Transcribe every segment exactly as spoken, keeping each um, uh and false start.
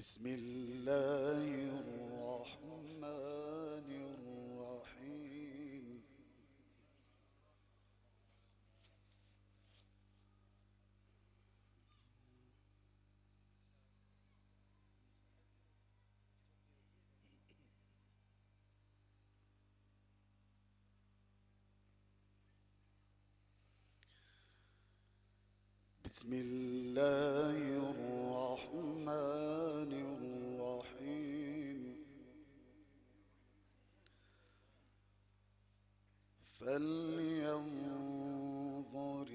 بسم الله الرحمن الرحيم. بسم الله الرحمن الرحيم. فلينظر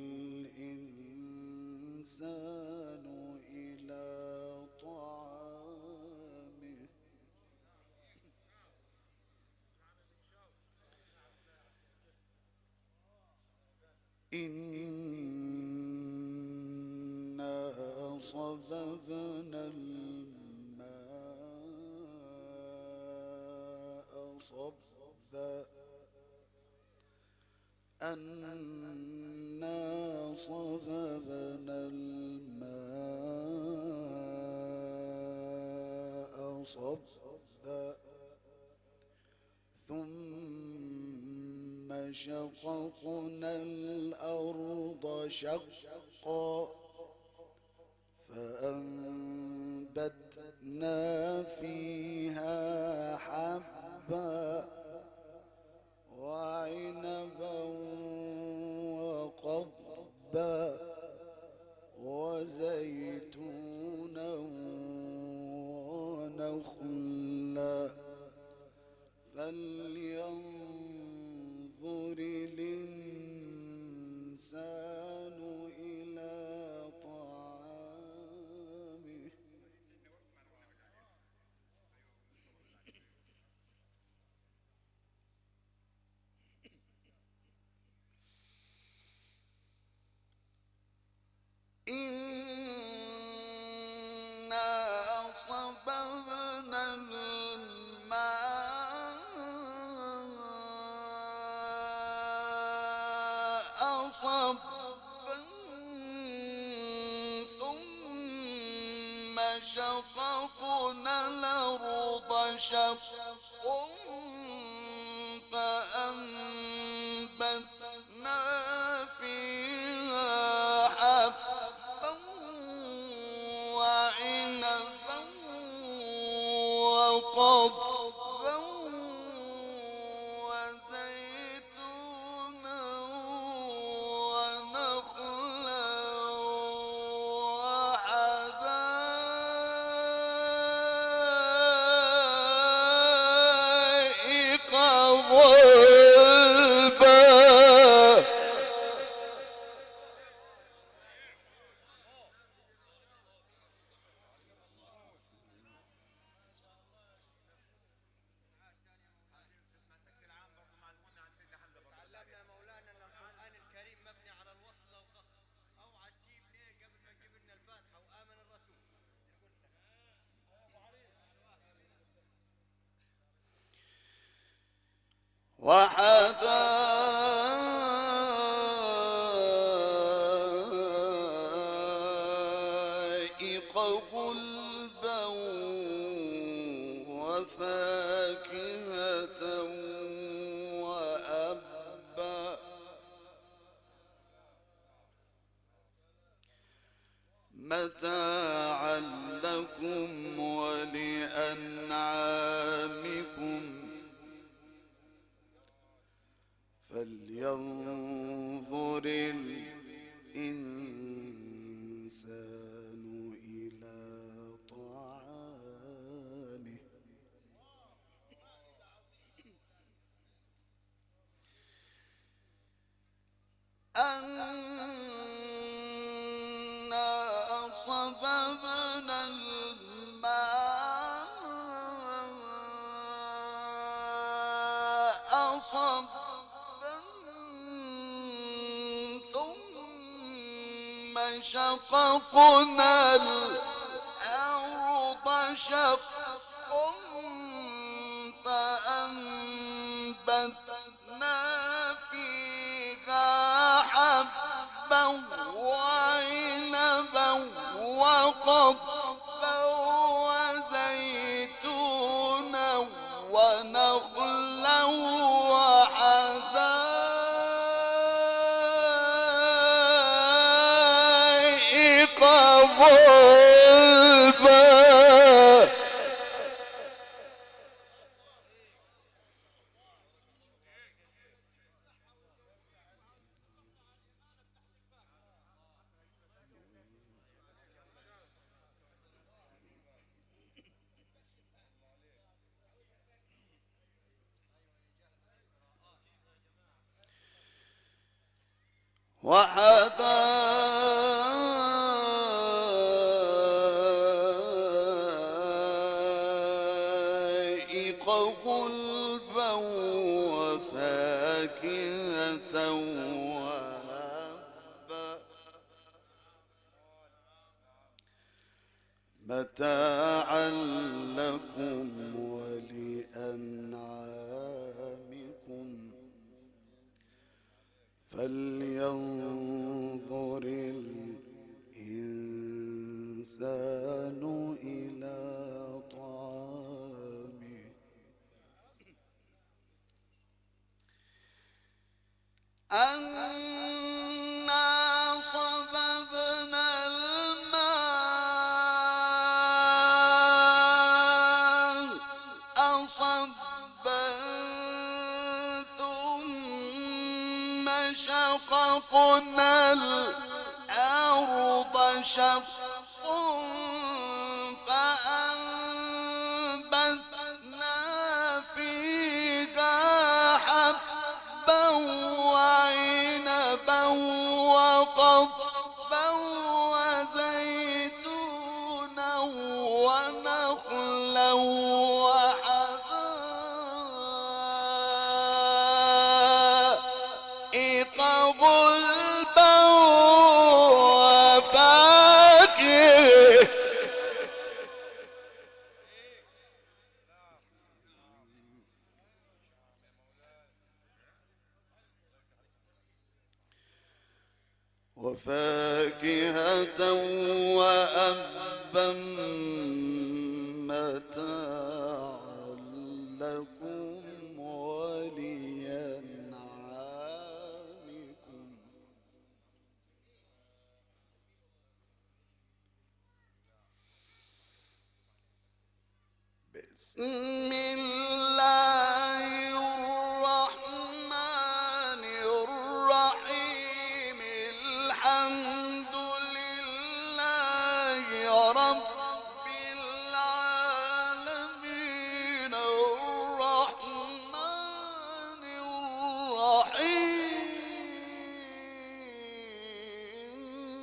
الإنسان إلى طعامه إنا صببنا الماء صبا أنا صببنا الماء صبا ثم شققنا الأرض شقا فأنبتنا فيها حبا وعنبا وقضبا وزيتونا ونخلا فلينظر الإنسان إلى طعامه إنا صببنا الماء صبا ثم شققنا الأرض شقا فأنبتنا فيها حبا وعنبا وقضبا وزيتونا ونخلا وحدائق غلبا. وحدائق غلبا وفاكهة وأبا متاعا لكم ولأنعامكم فلينظر الإنسان إلى طعامه أنا صببنا الماء صبا ثم شققنا الأرض شقا فأنبتنا فيها حبا وعنبا وقضبا ظلما وحدائق غلبا وفاكهة وهبا متاعا لكم ولأنعامكم فلينظر الإنسان إلى طعامه أنا صببنا الماء صبا ثم شققنا الأرض شقا فأنبتنا فيها حبا وعنبا وقضبا وزيتونا ونخلا وحدائق غلبا وفاكهة وفاكهة وأبا متاعا لكم ولأنعامكم بسم الله الرحمن الرحيم الحمد لله رب العالمين الرحمن الرحيم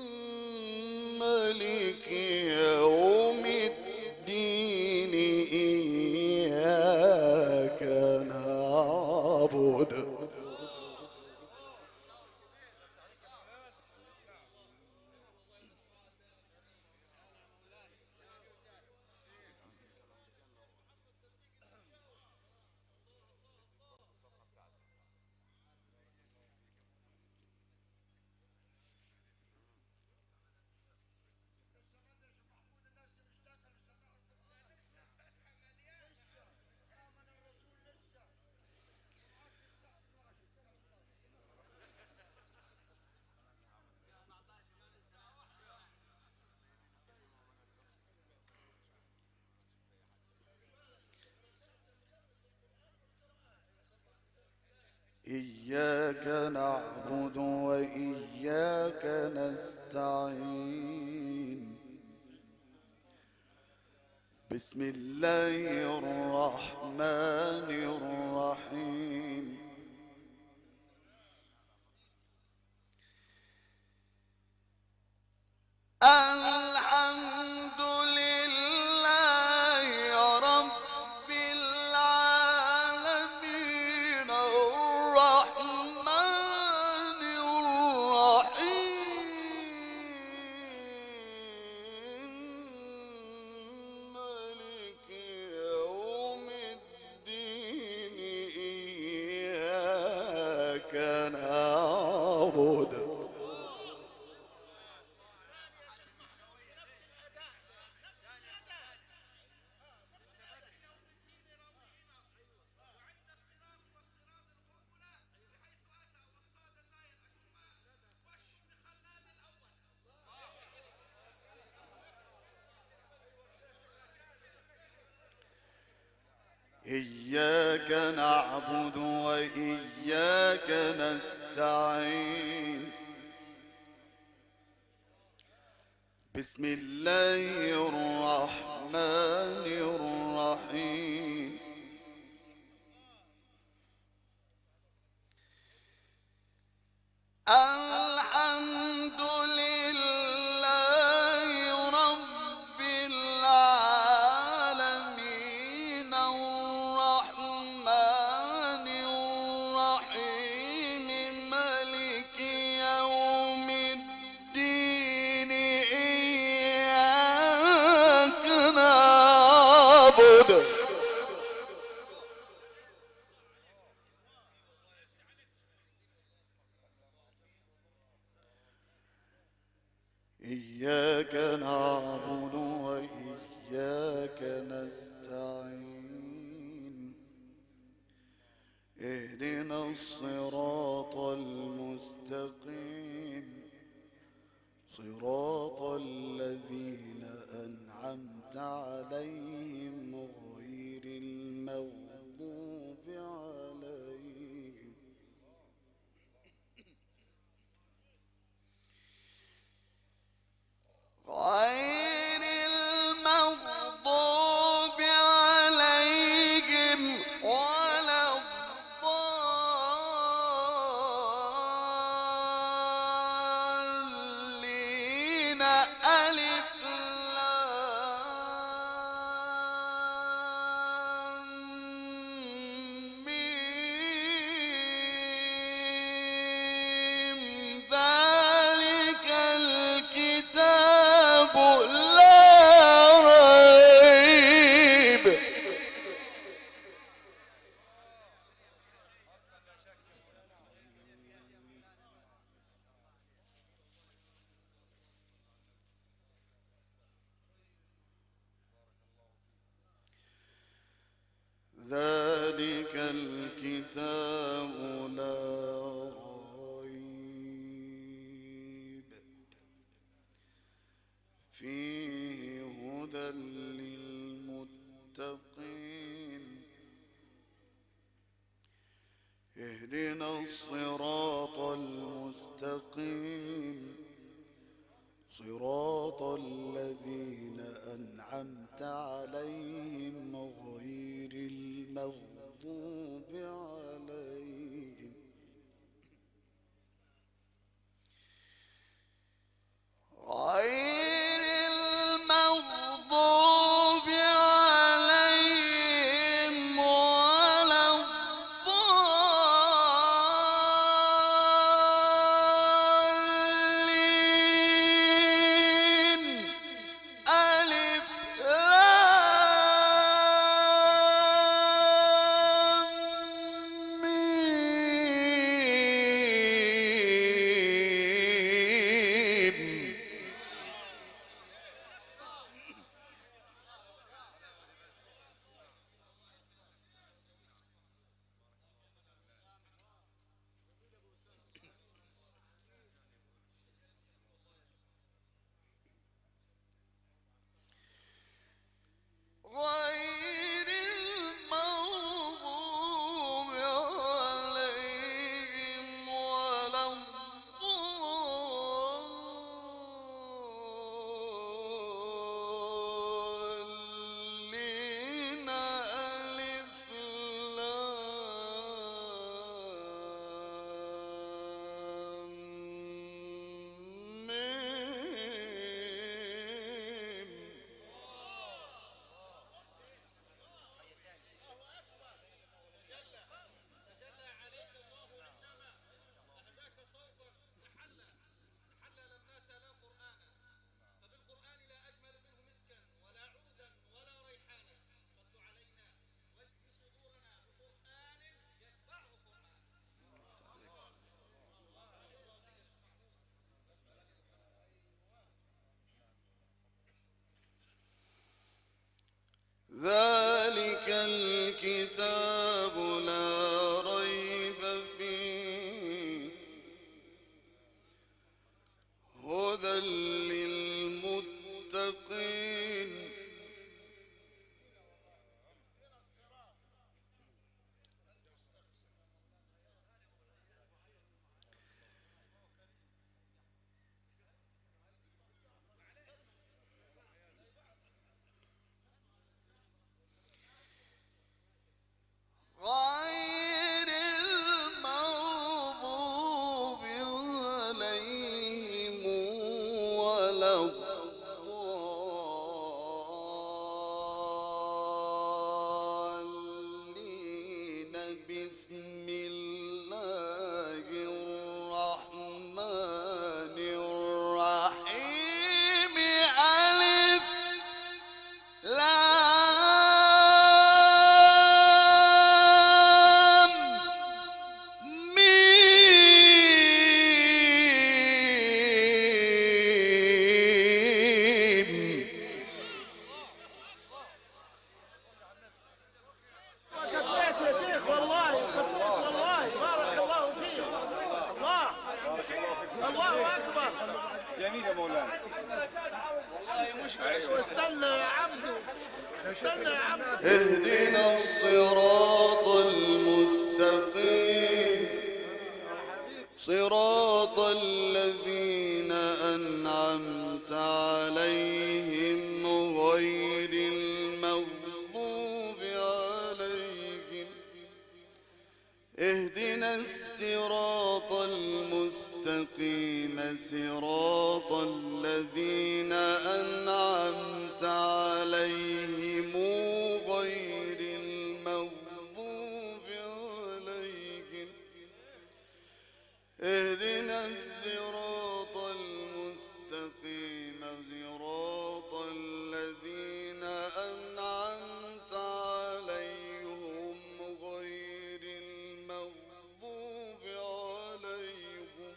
مالك يوم الدين إياك نعبد إياك نعبد وإياك نستعين بسم الله الرحمن الرحيم الحمد لله رب العالمين الرحمن الرحيم مالك يوم الدين إياك نعبد وإياك نستعين بسم الله الرحمن الرحيم الحمد لله رب العالمين الرحمن الرحيم مالك يوم الدين إياك نعبد إياك نعبد وإياك نستعين اهدنا الصراط المستقيم صراط الذين أنعمت عليهم غير المغضوب عليهم غير المغضوب عليهم ولا الضالين ألف لام ميم ذلك الكتاب لا ريب ذلك الكتاب لا ريب فيه هدى للمتقين اهدنا الصراط المستقيم صراط الذين أنعمت عليهم غير المغضوب عليهم غير المغضوب عليهم ولا الضالين ألف لام ميم غير المغضوب عليهم ولا الضالين ألف لام ميم ذلك الكتاب لا ريب فيه هدى للمتقين بسم الله الرحمن الرحيم ألف لام ميم. كفيت يا شيخ والله كفيت والله بارك الله فيك. الله الله اكبر. جميل يا مولانا. واستنى يا عبدو استنى يا عبدو. اهدنا الصراط المستقيم صراط الذين أنعمت عليهم غير المغضوب عليهم. اهدنا الصراط المستقيم صراط الذين أنعمت عليهم غير المغضوب عليهم. اهدنا الصراط المستقيم صراط الذين أنعمت عليهم غير المغضوب عليهم.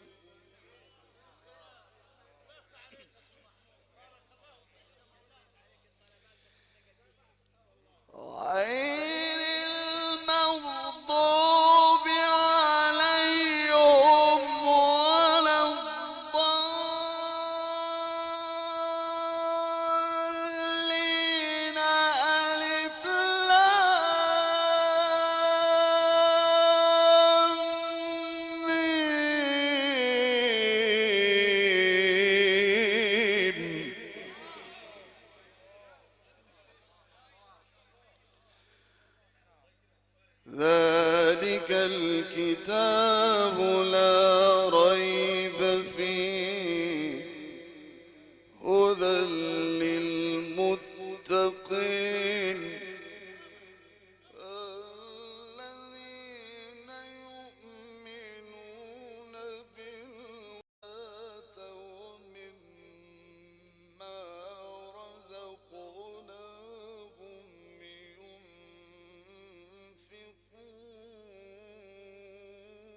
غير المغضوب عليهم ولا الضالين. ألف لام ميم. ذلك الكتاب لا ريب فيه هدى للمتقين الذين يؤمنون بالآيات ومما رزقناهم ينفقون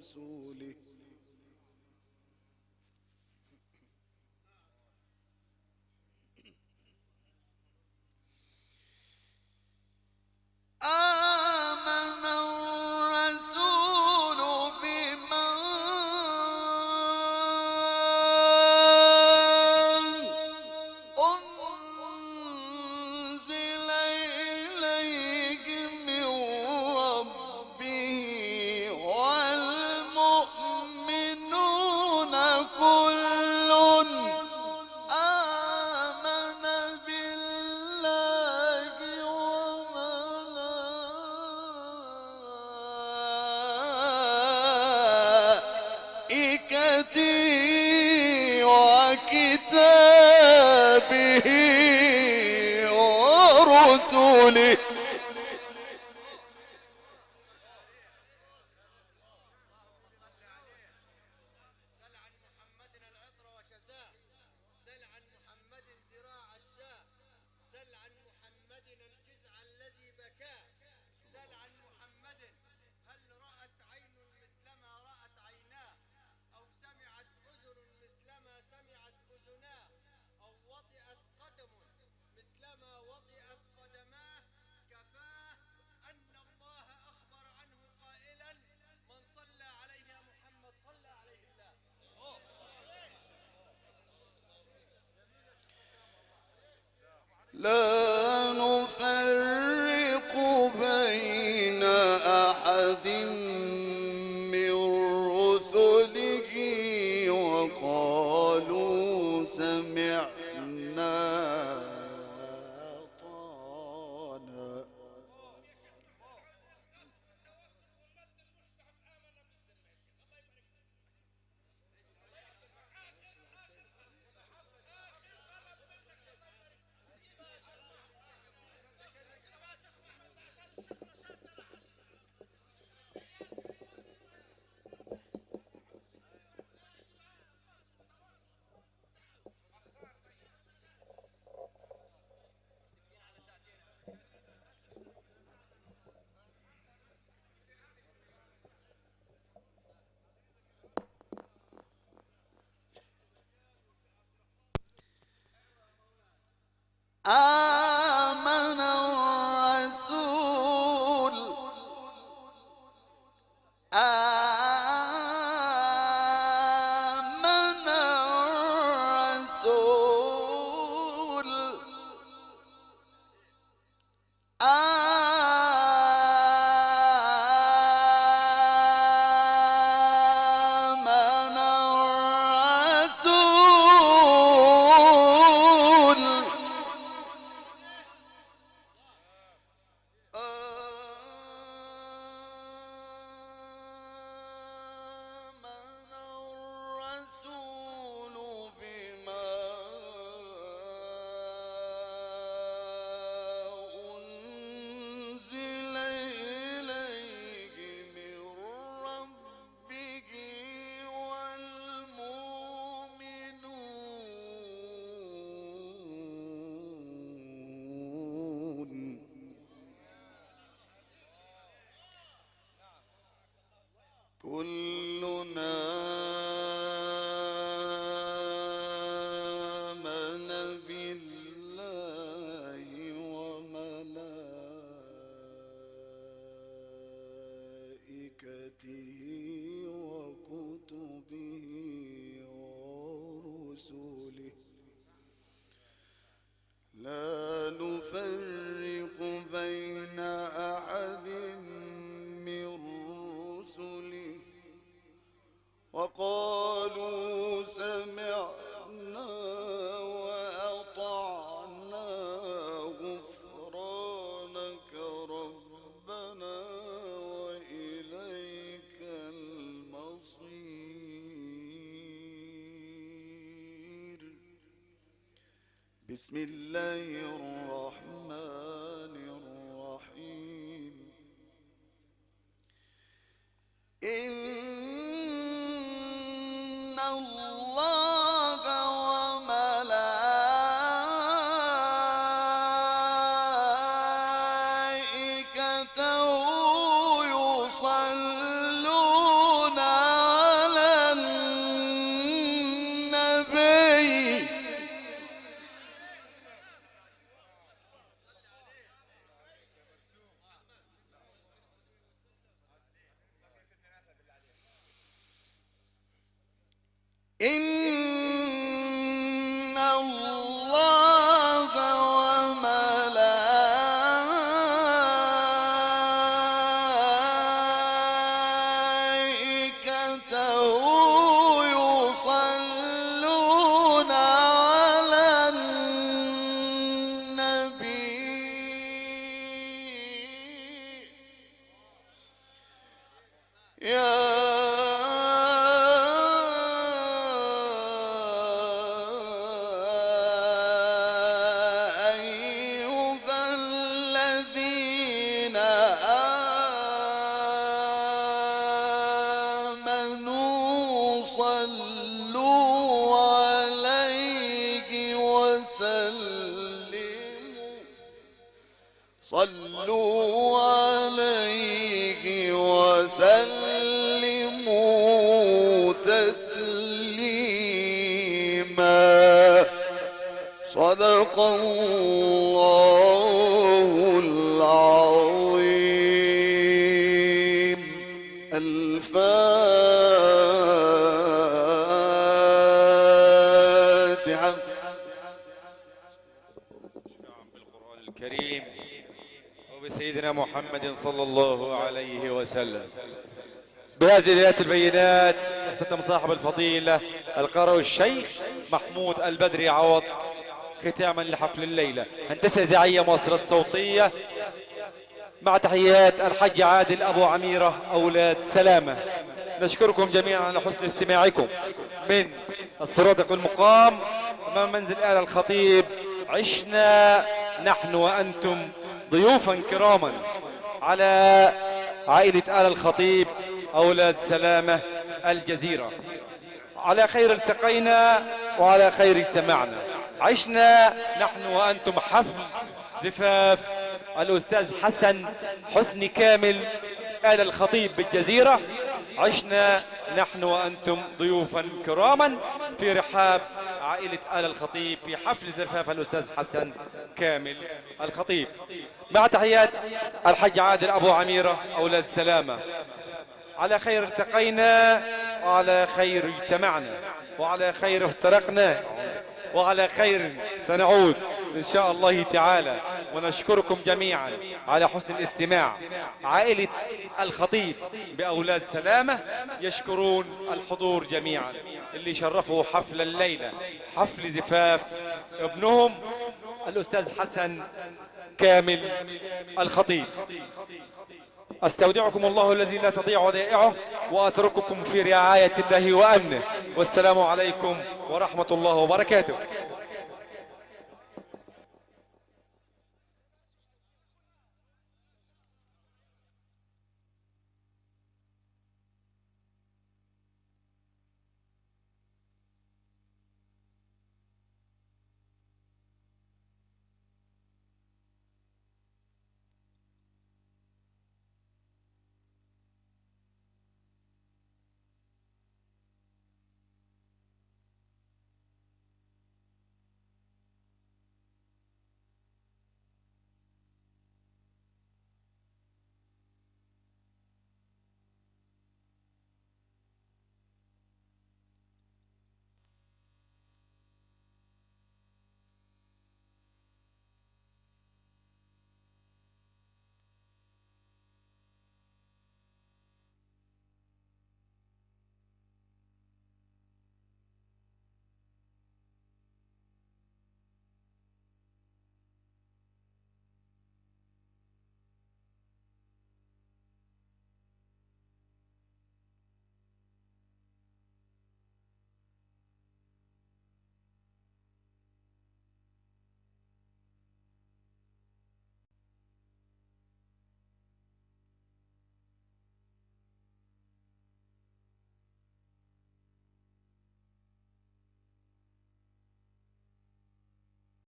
ورسله آمن الرسول بما أنزل إليه من ربه والمؤمنون كل آمن بالله وملائكته وكتابه ورسله سل عن محمد العطر وشزاه، سل عن محمد ذراع الشاه، سل عن محمد الجزع الذي بكاه، سل عن محمد هل رأت عين مثلما رأت عيناه، أو سمعت أذن مثلما سمعت أذناه، أو وطئت قدم مثلما وطئت قدماه، كفاه أن الله أخبر عنه قائلا: من صلى عليه يا محمد صلى عليه الله. لا نفرق بين أحد من رسله وقالوا سمعنا وأطعنا. آمن الرسول آمن الرسول آمن الرسول آمن الرسول بما أنزل إليه من ربه والمؤمنون كلنا آمن بالله وملائكته وكتبه ورسله لا نفرق بين أحد من رسله وقالوا سمعنا وأطعنا غفرانك ربنا وإليك المصير. بسم الله الرحمن الرحيم. إن الله وملائكته يصلون إن الله وملائكته يصلون على النبي يا أيها الذين آمنوا صلوا عليه وسلموا صلوا عليه وسلموا تسليما صدق الله العظيم. الفاتحة. بالقرآن الكريم وبسيدنا محمد صلى الله عليه وسلم. بهذه الآيات البينات اختتم صاحب الفضيلة القارئ الشيخ محمود البدري عوض ختاما لحفل الليلة. هندسة إذاعية مؤثرات صوتية مع تحيات الحاج عادل أبو عميرة أولاد سلامة. نشكركم جميعا على حسن استماعكم من الصرادق المقام أمام منزل آل الخطيب. عشنا نحن وأنتم ضيوفا كراما على عائلة آل الخطيب أولاد سلامة الجزيرة. على خير التقينا وعلى خير اجتمعنا. عشنا نحن وأنتم حفل زفاف الأستاذ حسن حسني كامل آل الخطيب بالجزيرة. عشنا نحن وأنتم ضيوفا كراما في رحاب عائلة آل الخطيب في حفل زفاف الأستاذ حسن كامل الخطيب مع تحيات الحاج عادل أبو عميرة أولاد سلامة. على خير التقينا وعلى خير اجتمعنا وعلى خير افترقنا وعلى خير سنعود إن شاء الله تعالى. ونشكركم جميعا على حسن الاستماع. عائلة الخطيب بأولاد سلامة يشكرون الحضور جميعا اللي شرفوا حفل الليلة، حفل زفاف ابنهم الأستاذ حسن كامل الخطيب. أستودعكم الله الذي لا تضيع ودائعه وأترككم في رعاية الله وأمنه. والسلام عليكم ورحمة الله وبركاته.